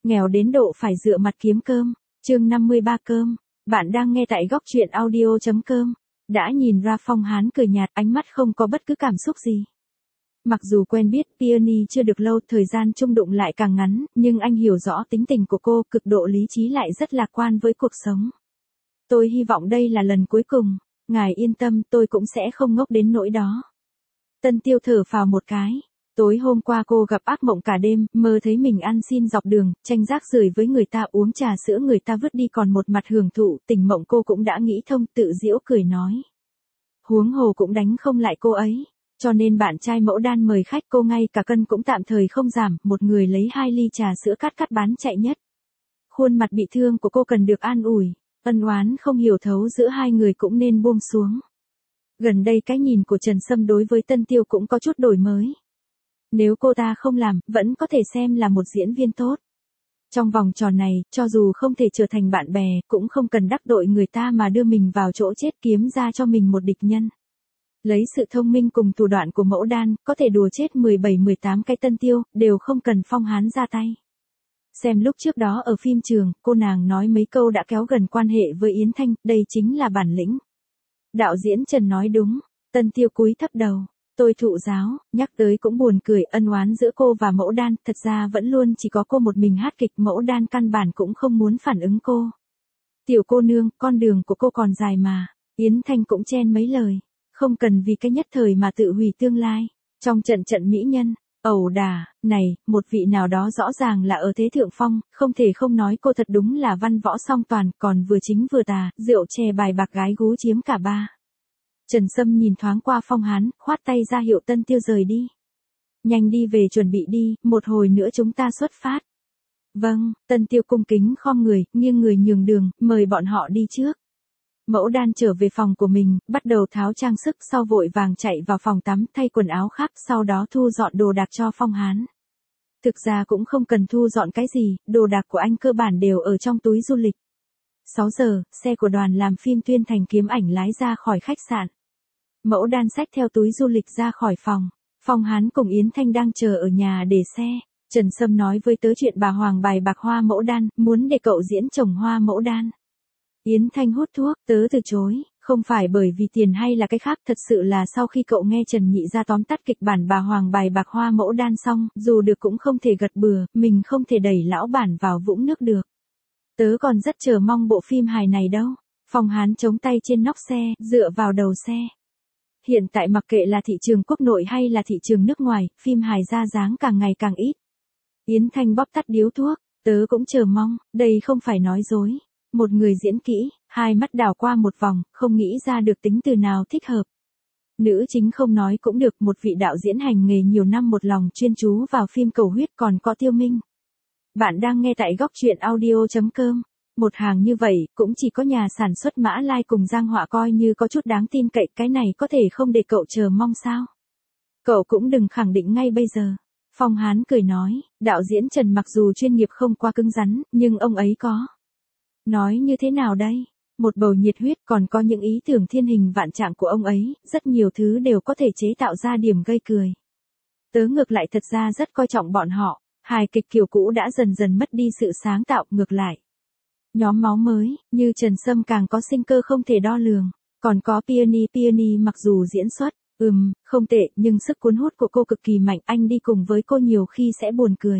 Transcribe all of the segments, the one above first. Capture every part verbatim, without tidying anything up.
Nghèo đến độ phải dựa mặt kiếm cơm. Chương năm mươi ba cơm. Bạn đang nghe tại góc truyện audio chấm com. Đã nhìn ra Phong Hán cười nhạt, ánh mắt không có bất cứ cảm xúc gì. Mặc dù quen biết Peony chưa được lâu, thời gian chung đụng lại càng ngắn, nhưng anh hiểu rõ tính tình của cô, cực độ lý trí lại rất lạc quan với cuộc sống. Tôi hy vọng đây là lần cuối cùng. Ngài yên tâm, tôi cũng sẽ không ngốc đến nỗi đó. Tân Tiêu thở phào một cái. Tối hôm qua cô gặp ác mộng cả đêm, mơ thấy mình ăn xin dọc đường, tranh rác rưởi với người ta, uống trà sữa người ta vứt đi, còn một mặt hưởng thụ. Tỉnh mộng cô cũng đã nghĩ thông, tự giễu cười nói. Huống hồ cũng đánh không lại cô ấy. Cho nên bạn trai Mẫu Đan mời khách, cô ngay cả cân cũng tạm thời không giảm, một người lấy hai ly trà sữa cắt cắt bán chạy nhất. Khuôn mặt bị thương của cô cần được an ủi, ân oán không hiểu thấu giữa hai người cũng nên buông xuống. Gần đây cái nhìn của Trần Sâm đối với Tân Tiêu cũng có chút đổi mới. Nếu cô ta không làm, vẫn có thể xem là một diễn viên tốt. Trong vòng tròn này, cho dù không thể trở thành bạn bè, cũng không cần đắc tội người ta mà đưa mình vào chỗ chết, kiếm ra cho mình một địch nhân. Lấy sự thông minh cùng thủ đoạn của Mẫu Đan, có thể đùa chết mười bảy mười tám cái Tân Tiêu, đều không cần Phong Hán ra tay. Xem lúc trước đó ở phim trường, cô nàng nói mấy câu đã kéo gần quan hệ với Yến Thanh, đây chính là bản lĩnh. Đạo diễn Trần nói đúng. Tân Tiêu cúi thấp đầu. Tôi thụ giáo, nhắc tới cũng buồn cười, ân oán giữa cô và Mẫu Đan, thật ra vẫn luôn chỉ có cô một mình hát kịch, Mẫu Đan căn bản cũng không muốn phản ứng cô. Tiểu cô nương, con đường của cô còn dài mà. Yến Thanh cũng chen mấy lời. Không cần vì cái nhất thời mà tự hủy tương lai. Trong trận trận mỹ nhân, ẩu đả, này, một vị nào đó rõ ràng là ở thế thượng phong, không thể không nói cô thật đúng là văn võ song toàn, còn vừa chính vừa tà, rượu chè bài bạc gái gú chiếm cả ba. Trần Sâm nhìn thoáng qua Phong Hán, khoát tay ra hiệu Tân Tiêu rời đi. Nhanh đi về chuẩn bị đi, một hồi nữa chúng ta xuất phát. Vâng, Tân Tiêu cung kính khom người, nghiêng người nhường đường, mời bọn họ đi trước. Mẫu Đan trở về phòng của mình, bắt đầu tháo trang sức, sau vội vàng chạy vào phòng tắm thay quần áo khác, sau đó thu dọn đồ đạc cho Phong Hán. Thực ra cũng không cần thu dọn cái gì, đồ đạc của anh cơ bản đều ở trong túi du lịch. sáu giờ, xe của đoàn làm phim Tuyên Thành Kiếm Ảnh lái ra khỏi khách sạn. Mẫu Đan xách theo túi du lịch ra khỏi phòng. Phong Hán cùng Yến Thanh đang chờ ở nhà để xe. Trần Sâm nói với tớ chuyện bà Hoàng bài bạc Hoa Mẫu Đan, muốn để cậu diễn chồng Hoa Mẫu Đan. Yến Thanh hút thuốc, tớ từ chối, không phải bởi vì tiền hay là cái khác, thật sự là sau khi cậu nghe Trần Nhị ra tóm tắt kịch bản bà Hoàng bài bạc Hoa Mẫu Đan xong, dù được cũng không thể gật bừa, mình không thể đẩy lão bản vào vũng nước được. Tớ còn rất chờ mong bộ phim hài này đâu. Phong Hán chống tay trên nóc xe, dựa vào đầu xe. Hiện tại mặc kệ là thị trường quốc nội hay là thị trường nước ngoài, phim hài ra dáng càng ngày càng ít. Yến Thanh bóp tắt điếu thuốc, tớ cũng chờ mong, đây không phải nói dối. Một người diễn kỹ, hai mắt đảo qua một vòng, không nghĩ ra được tính từ nào thích hợp. Nữ chính không nói cũng được, một vị đạo diễn hành nghề nhiều năm một lòng chuyên chú vào phim cầu huyết, còn có Tiêu Minh. Bạn đang nghe tại góc truyện audio chấm com. Một hàng như vậy, cũng chỉ có nhà sản xuất Mã Lai cùng Giang Họa coi như có chút đáng tin cậy, cái này có thể không để cậu chờ mong sao? Cậu cũng đừng khẳng định ngay bây giờ. Phong Hán cười nói, đạo diễn Trần mặc dù chuyên nghiệp không quá cứng rắn, nhưng ông ấy có. Nói như thế nào đây? Một bầu nhiệt huyết, còn có những ý tưởng thiên hình vạn trạng của ông ấy, rất nhiều thứ đều có thể chế tạo ra điểm gây cười. Tớ ngược lại thật ra rất coi trọng bọn họ, hài kịch kiểu cũ đã dần dần mất đi sự sáng tạo, ngược lại. Nhóm máu mới, như Trần Sâm càng có sinh cơ không thể đo lường, còn có Peony, Peony mặc dù diễn xuất, ừm, không tệ, nhưng sức cuốn hút của cô cực kỳ mạnh, anh đi cùng với cô nhiều khi sẽ buồn cười.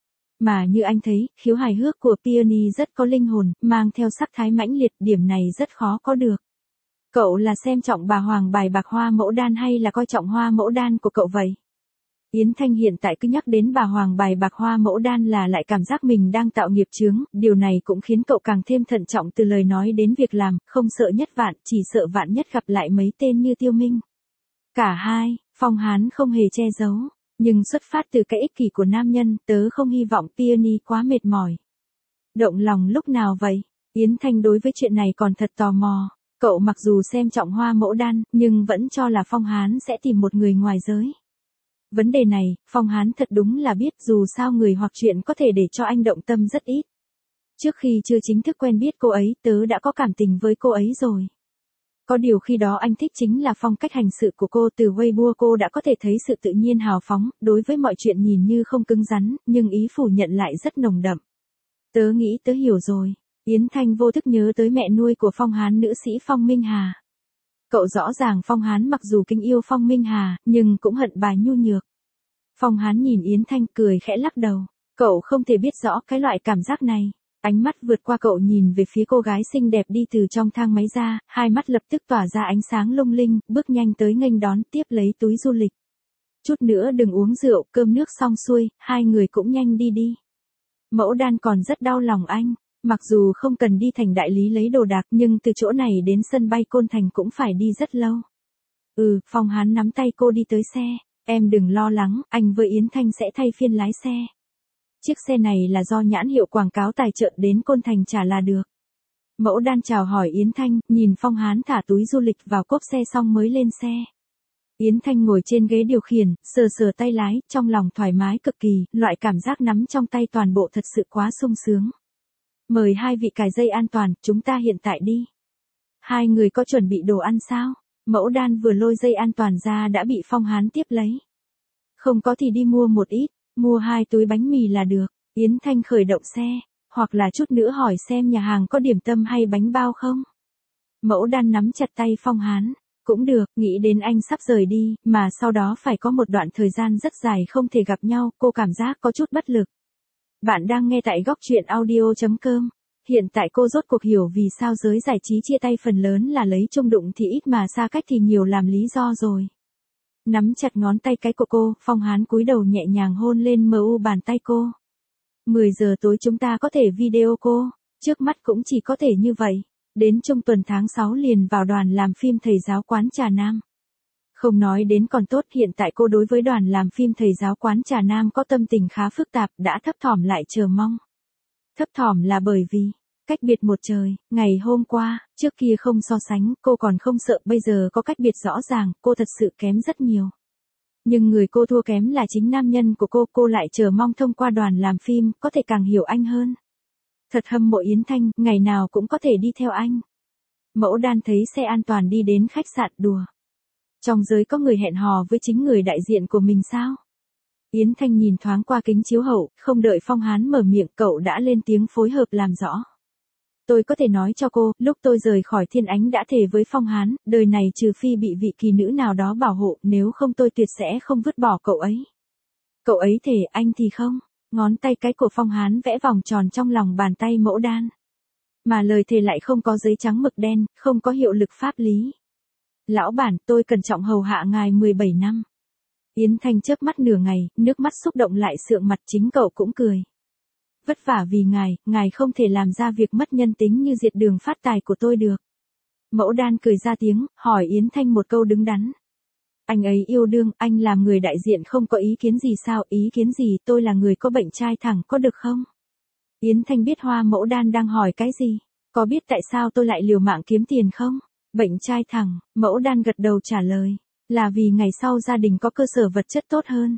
Mà như anh thấy, khiếu hài hước của Peony rất có linh hồn, mang theo sắc thái mãnh liệt, điểm này rất khó có được. Cậu là xem trọng bà Hoàng bài bạc Hoa Mẫu Đan hay là coi trọng Hoa Mẫu Đan của cậu vậy? Yến Thanh hiện tại cứ nhắc đến bà Hoàng bài bạc Hoa Mẫu Đan là lại cảm giác mình đang tạo nghiệp chướng, điều này cũng khiến cậu càng thêm thận trọng từ lời nói đến việc làm, không sợ nhất vạn, chỉ sợ vạn nhất gặp lại mấy tên như Tiêu Minh. Cả hai, Phong Hán không hề che giấu. Nhưng xuất phát từ cái ích kỷ của nam nhân, tớ không hy vọng Peony quá mệt mỏi. Động lòng lúc nào vậy? Yến Thanh đối với chuyện này còn thật tò mò. Cậu mặc dù xem trọng Hoa Mẫu Đan, nhưng vẫn cho là Phong Hán sẽ tìm một người ngoài giới. Vấn đề này, Phong Hán thật đúng là biết, dù sao người hoặc chuyện có thể để cho anh động tâm rất ít. Trước khi chưa chính thức quen biết cô ấy, tớ đã có cảm tình với cô ấy rồi. Có điều khi đó anh thích chính là phong cách hành sự của cô, từ Weibo cô đã có thể thấy sự tự nhiên hào phóng, đối với mọi chuyện nhìn như không cứng rắn, nhưng ý phủ nhận lại rất nồng đậm. Tớ nghĩ tớ hiểu rồi. Yến Thanh vô thức nhớ tới mẹ nuôi của Phong Hán nữ sĩ Phong Minh Hà. Cậu rõ ràng Phong Hán mặc dù kính yêu Phong Minh Hà, nhưng cũng hận bà nhu nhược. Phong Hán nhìn Yến Thanh cười khẽ lắc đầu. Cậu không thể biết rõ cái loại cảm giác này. Ánh mắt vượt qua cậu nhìn về phía cô gái xinh đẹp đi từ trong thang máy ra, hai mắt lập tức tỏa ra ánh sáng lung linh, bước nhanh tới nghênh đón tiếp lấy túi du lịch. Chút nữa đừng uống rượu, cơm nước xong xuôi, hai người cũng nhanh đi đi. Mẫu Đan còn rất đau lòng anh, mặc dù không cần đi thành đại lý lấy đồ đạc nhưng từ chỗ này đến sân bay Côn Thành cũng phải đi rất lâu. Ừ, Phong Hán nắm tay cô đi tới xe, em đừng lo lắng, anh với Yến Thanh sẽ thay phiên lái xe. Chiếc xe này là do nhãn hiệu quảng cáo tài trợ đến Côn Thành trả là được. Mẫu Đan chào hỏi Yến Thanh, nhìn Phong Hán thả túi du lịch vào cốp xe xong mới lên xe. Yến Thanh ngồi trên ghế điều khiển, sờ sờ tay lái, trong lòng thoải mái cực kỳ, loại cảm giác nắm trong tay toàn bộ thật sự quá sung sướng. Mời hai vị cài dây an toàn, chúng ta hiện tại đi. Hai người có chuẩn bị đồ ăn sao? Mẫu Đan vừa lôi dây an toàn ra đã bị Phong Hán tiếp lấy. Không có thì đi mua một ít, mua hai túi bánh mì là được. Yến Thanh khởi động xe, hoặc là chút nữa hỏi xem nhà hàng có điểm tâm hay bánh bao không? Mẫu Đan nắm chặt tay Phong Hán. Cũng được, nghĩ đến anh sắp rời đi, mà sau đó phải có một đoạn thời gian rất dài không thể gặp nhau, cô cảm giác có chút bất lực. Bạn đang nghe tại góc truyện audio chấm com. Hiện tại cô rốt cuộc hiểu vì sao giới giải trí chia tay phần lớn là lấy chung đụng thì ít mà xa cách thì nhiều làm lý do rồi. Nắm chặt ngón tay cái của cô, Phong Hán cúi đầu nhẹ nhàng hôn lên mờ u bàn tay cô. mười giờ tối chúng ta có thể video cô, trước mắt cũng chỉ có thể như vậy. Đến trung tuần tháng sáu liền vào đoàn làm phim Thầy Giáo Quán Trà Nam. Không nói đến còn tốt, hiện tại cô đối với đoàn làm phim Thầy Giáo Quán Trà Nam có tâm tình khá phức tạp, đã thấp thỏm lại chờ mong. Thấp thỏm là bởi vì, cách biệt một trời, ngày hôm qua, trước kia không so sánh, cô còn không sợ, bây giờ có cách biệt rõ ràng, cô thật sự kém rất nhiều. Nhưng người cô thua kém là chính nam nhân của cô, cô lại chờ mong thông qua đoàn làm phim, có thể càng hiểu anh hơn. Thật hâm mộ Yến Thanh, ngày nào cũng có thể đi theo anh. Mẫu Đan thấy xe an toàn đi đến khách sạn đùa. Trong giới có người hẹn hò với chính người đại diện của mình sao? Yến Thanh nhìn thoáng qua kính chiếu hậu, không đợi Phong Hán mở miệng cậu đã lên tiếng phối hợp làm rõ. Tôi có thể nói cho cô, lúc tôi rời khỏi Thiên Ánh đã thề với Phong Hán, đời này trừ phi bị vị kỳ nữ nào đó bảo hộ, nếu không tôi tuyệt sẽ không vứt bỏ cậu ấy. Cậu ấy thề, anh thì không. Ngón tay cái của Phong Hán vẽ vòng tròn trong lòng bàn tay Mẫu Đan. Mà lời thề lại không có giấy trắng mực đen, không có hiệu lực pháp lý. Lão bản, tôi cẩn trọng hầu hạ ngài mười bảy năm. Yến Thanh chớp mắt nửa ngày, nước mắt xúc động lại sượng mặt, chính cậu cũng cười. Vất vả vì ngài, ngài không thể làm ra việc mất nhân tính như diệt đường phát tài của tôi được. Mẫu Đan cười ra tiếng, hỏi Yến Thanh một câu đứng đắn. Anh ấy yêu đương, anh làm người đại diện không có ý kiến gì sao? Ý kiến gì, tôi là người có bệnh trai thẳng, có được không? Yến Thanh biết Hoa Mẫu Đan đang hỏi cái gì. Có biết tại sao tôi lại liều mạng kiếm tiền không? Bệnh trai thẳng, Mẫu Đan gật đầu trả lời. Là vì ngày sau gia đình có cơ sở vật chất tốt hơn.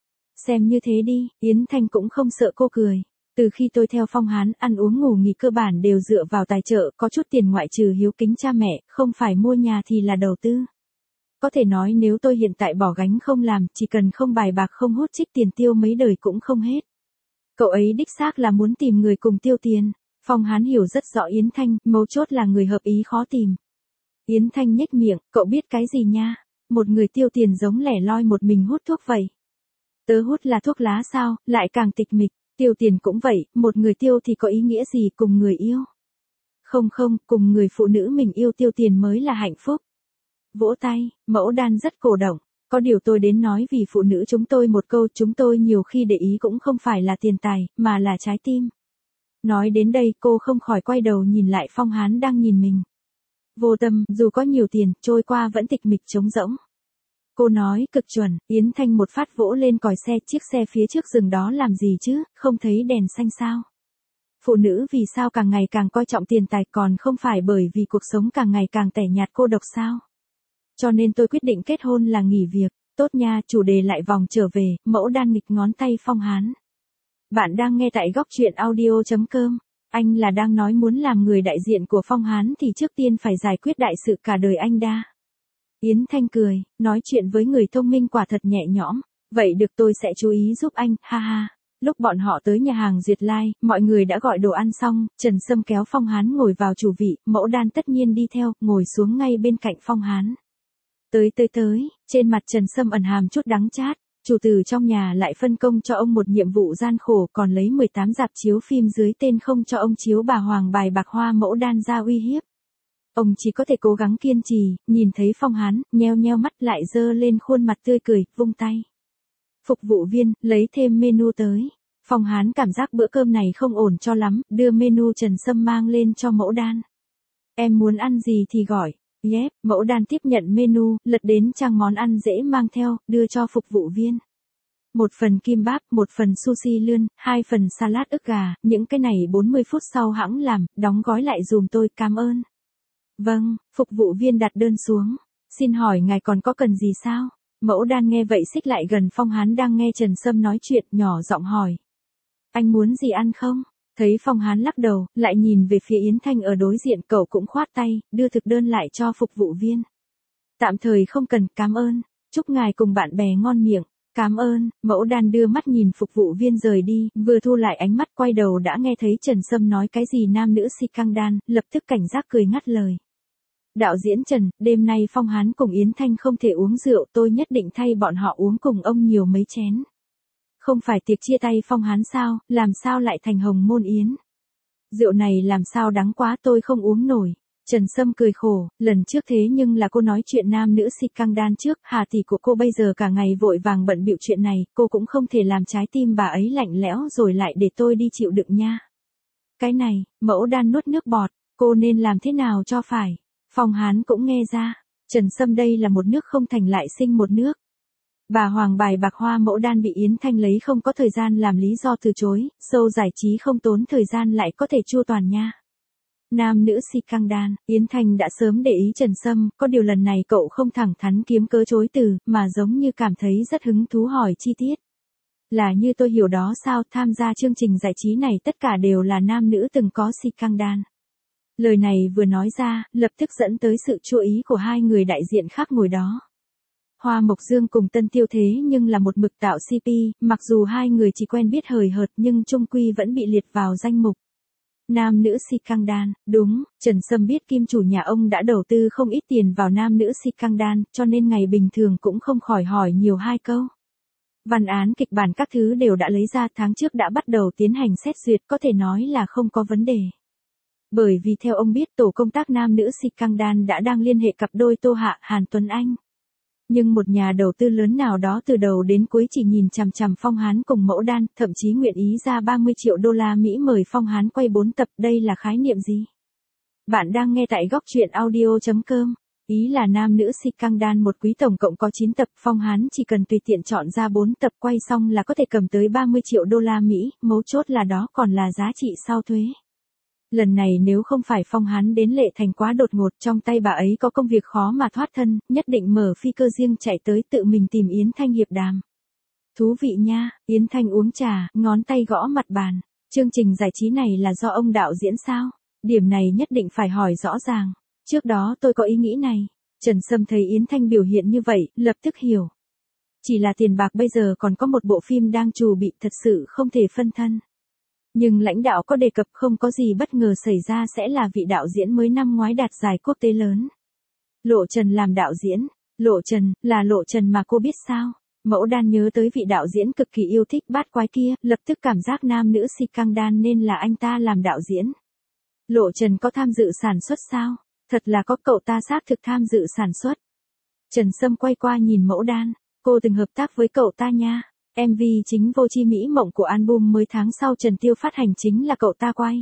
Xem như thế đi, Yến Thanh cũng không sợ cô cười. Từ khi tôi theo Phong Hán, ăn uống ngủ nghỉ cơ bản đều dựa vào tài trợ, có chút tiền ngoại trừ hiếu kính cha mẹ, không phải mua nhà thì là đầu tư. Có thể nói nếu tôi hiện tại bỏ gánh không làm, chỉ cần không bài bạc không hút chích tiền tiêu mấy đời cũng không hết. Cậu ấy đích xác là muốn tìm người cùng tiêu tiền. Phong Hán hiểu rất rõ Yến Thanh, mấu chốt là người hợp ý khó tìm. Yến Thanh nhếch miệng, cậu biết cái gì nha? Một người tiêu tiền giống lẻ loi một mình hút thuốc vậy. Tớ hút là thuốc lá sao, lại càng tịch mịch, tiêu tiền cũng vậy, một người tiêu thì có ý nghĩa gì cùng người yêu? Không không, cùng người phụ nữ mình yêu tiêu tiền mới là hạnh phúc. Vỗ tay, Mẫu Đan rất cổ động. Có điều tôi đến nói vì phụ nữ chúng tôi một câu, chúng tôi nhiều khi để ý cũng không phải là tiền tài, mà là trái tim. Nói đến đây cô không khỏi quay đầu nhìn lại Phong Hán đang nhìn mình. Vô tâm, dù có nhiều tiền, trôi qua vẫn tịch mịch trống rỗng. Cô nói cực chuẩn, Yến Thanh một phát vỗ lên còi xe, chiếc xe phía trước dừng đó làm gì chứ, không thấy đèn xanh sao? Phụ nữ vì sao càng ngày càng coi trọng tiền tài, còn không phải bởi vì cuộc sống càng ngày càng tẻ nhạt cô độc sao? Cho nên tôi quyết định kết hôn là nghỉ việc. Tốt nha, chủ đề lại vòng trở về, Mẫu Đan nghịch ngón tay Phong Hán. Bạn đang nghe tại góc truyện audio chấm com. Anh là đang nói muốn làm người đại diện của Phong Hán thì trước tiên phải giải quyết đại sự cả đời anh đã. Yến Thanh cười, nói chuyện với người thông minh quả thật nhẹ nhõm. Vậy được, tôi sẽ chú ý giúp anh, ha ha. Lúc bọn họ tới nhà hàng Duyệt Lai, mọi người đã gọi đồ ăn xong, Trần Sâm kéo Phong Hán ngồi vào chủ vị, Mẫu Đan tất nhiên đi theo, ngồi xuống ngay bên cạnh Phong Hán. Tới tới tới, trên mặt Trần Sâm ẩn hàm chút đắng chát, chủ tử trong nhà lại phân công cho ông một nhiệm vụ gian khổ, còn lấy mười tám rạp chiếu phim dưới tên không cho ông chiếu bà Hoàng bài bạc Hoa Mẫu Đan ra uy hiếp. Ông chỉ có thể cố gắng kiên trì, nhìn thấy Phong Hán, nheo nheo mắt lại dơ lên khuôn mặt tươi cười, vung tay. Phục vụ viên, lấy thêm menu tới. Phong Hán cảm giác bữa cơm này không ổn cho lắm, đưa menu Trần Sâm mang lên cho Mẫu Đan. Em muốn ăn gì thì gọi. Yep, Mẫu Đan tiếp nhận menu, lật đến trang món ăn dễ mang theo, đưa cho phục vụ viên. Một phần kim báp, một phần sushi lươn, hai phần salad ức gà, những cái này bốn mươi phút sau hãng làm, đóng gói lại dùm tôi, cảm ơn. Vâng, phục vụ viên đặt đơn xuống. Xin hỏi ngài còn có cần gì sao? Mẫu Đan nghe vậy xích lại gần Phong Hán đang nghe Trần Sâm nói chuyện, nhỏ giọng hỏi. Anh muốn gì ăn không? Thấy Phong Hán lắc đầu, lại nhìn về phía Yến Thanh ở đối diện, cậu cũng khoát tay, đưa thực đơn lại cho phục vụ viên. Tạm thời không cần, cảm ơn. Chúc ngài cùng bạn bè ngon miệng. Cảm ơn. Mẫu Đan đưa mắt nhìn phục vụ viên rời đi, vừa thu lại ánh mắt quay đầu đã nghe thấy Trần Sâm nói cái gì nam nữ si căng đan, lập tức cảnh giác cười ngắt lời. Đạo diễn Trần, đêm nay Phong Hán cùng Yến Thanh không thể uống rượu, tôi nhất định thay bọn họ uống cùng ông nhiều mấy chén. Không phải tiệc chia tay Phong Hán sao, làm sao lại thành hồng môn yến. Rượu này làm sao đắng quá, tôi không uống nổi. Trần Sâm cười khổ, lần trước thế nhưng là cô nói chuyện nam nữ si căng đan trước, Hà tỷ của cô bây giờ cả ngày vội vàng bận bịu chuyện này, cô cũng không thể làm trái tim bà ấy lạnh lẽo rồi lại để tôi đi chịu đựng nha. Cái này, Mẫu Đan nuốt nước bọt, cô nên làm thế nào cho phải. Phong Hán cũng nghe ra, Trần Sâm đây là một nước không thành lại sinh một nước. Bà Hoàng bài bạc Hoa Mẫu Đan bị Yến Thanh lấy không có thời gian làm lý do từ chối, show giải trí không tốn thời gian lại có thể chu toàn nha. Nam nữ si căng đan, Yến Thanh đã sớm để ý Trần Sâm, có điều lần này cậu không thẳng thắn kiếm cớ chối từ, mà giống như cảm thấy rất hứng thú hỏi chi tiết. Là như tôi hiểu đó sao, tham gia chương trình giải trí này tất cả đều là nam nữ từng có si căng đan. Lời này vừa nói ra, lập tức dẫn tới sự chú ý của hai người đại diện khác ngồi đó. Hoa Mộc Dương cùng Tân Tiêu thế nhưng là một mực tạo xê pê, mặc dù hai người chỉ quen biết hời hợt nhưng chung quy vẫn bị liệt vào danh mục. Nam nữ si căng đan, đúng, Trần Sâm biết kim chủ nhà ông đã đầu tư không ít tiền vào nam nữ si căng đan, cho nên ngày bình thường cũng không khỏi hỏi nhiều hai câu. Văn án kịch bản các thứ đều đã lấy ra, tháng trước đã bắt đầu tiến hành xét duyệt, có thể nói là không có vấn đề. Bởi vì theo ông biết tổ công tác nam nữ si căng đan đã đang liên hệ cặp đôi Tô Hạ Hàn Tuấn Anh. Nhưng một nhà đầu tư lớn nào đó từ đầu đến cuối chỉ nhìn chằm chằm Phong Hán cùng Mẫu Đan, thậm chí nguyện ý ra ba mươi triệu đô la Mỹ mời Phong Hán quay bốn tập, đây là khái niệm gì? Bạn đang nghe tại góc truyện audio chấm com. Ý là nam nữ si căng đan một quý tổng cộng có chín tập, Phong Hán chỉ cần tùy tiện chọn ra bốn tập quay xong là có thể cầm tới ba mươi triệu đô la Mỹ, mấu chốt là đó còn là giá trị sau thuế. Lần này nếu không phải Phong Hán đến Lệ Thành quá đột ngột, trong tay bà ấy có công việc khó mà thoát thân, nhất định mở phi cơ riêng chạy tới tự mình tìm Yến Thanh hiệp đàm. Thú vị nha, Yến Thanh uống trà, ngón tay gõ mặt bàn. Chương trình giải trí này là do ông đạo diễn sao? Điểm này nhất định phải hỏi rõ ràng. Trước đó tôi có ý nghĩ này. Trần Sâm thấy Yến Thanh biểu hiện như vậy, lập tức hiểu. Chỉ là tiền bạc bây giờ còn có một bộ phim đang trù bị, thật sự không thể phân thân. Nhưng lãnh đạo có đề cập không có gì bất ngờ xảy ra sẽ là vị đạo diễn mới năm ngoái đạt giải quốc tế lớn. Lộ Trần làm đạo diễn. Lộ Trần, là Lộ Trần mà cô biết sao? Mẫu Đan nhớ tới vị đạo diễn cực kỳ yêu thích bát quái kia, lập tức cảm giác nam nữ si căng đan nên là anh ta làm đạo diễn. Lộ Trần có tham dự sản xuất sao? Thật là có, cậu ta xác thực tham dự sản xuất. Trần Sâm quay qua nhìn Mẫu Đan, cô từng hợp tác với cậu ta nha. em vê chính Vô Chi Mỹ Mộng của album mới tháng sau Trần Tiêu phát hành chính là cậu ta quay.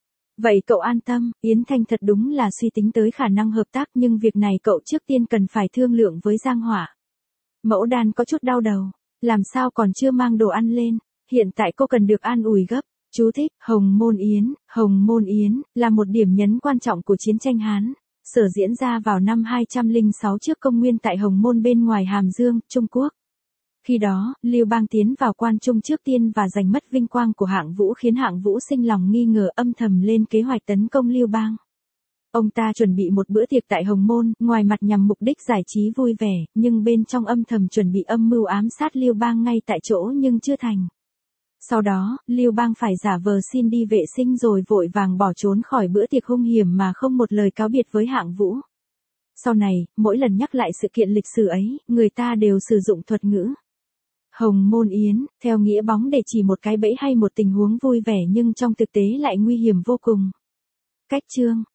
Vậy cậu an tâm, Yến Thanh thật đúng là suy tính tới khả năng hợp tác, nhưng việc này cậu trước tiên cần phải thương lượng với Giang Hỏa. Mẫu Đan có chút đau đầu, làm sao còn chưa mang đồ ăn lên, hiện tại cô cần được an ủi gấp. Chú thích, Hồng Môn Yến, Hồng Môn Yến, là một điểm nhấn quan trọng của chiến tranh Hán, sở diễn ra vào năm hai trăm lẻ sáu trước công nguyên tại Hồng Môn bên ngoài Hàm Dương, Trung Quốc. Khi đó, Lưu Bang tiến vào quan trung trước tiên và giành mất vinh quang của Hạng Vũ khiến Hạng Vũ sinh lòng nghi ngờ, âm thầm lên kế hoạch tấn công Lưu Bang. Ông ta chuẩn bị một bữa tiệc tại Hồng Môn, ngoài mặt nhằm mục đích giải trí vui vẻ, nhưng bên trong âm thầm chuẩn bị âm mưu ám sát Lưu Bang ngay tại chỗ nhưng chưa thành. Sau đó, Lưu Bang phải giả vờ xin đi vệ sinh rồi vội vàng bỏ trốn khỏi bữa tiệc hung hiểm mà không một lời cáo biệt với Hạng Vũ. Sau này, mỗi lần nhắc lại sự kiện lịch sử ấy, người ta đều sử dụng thuật ngữ Hồng Môn Yến, theo nghĩa bóng để chỉ một cái bẫy hay một tình huống vui vẻ nhưng trong thực tế lại nguy hiểm vô cùng. Cách chương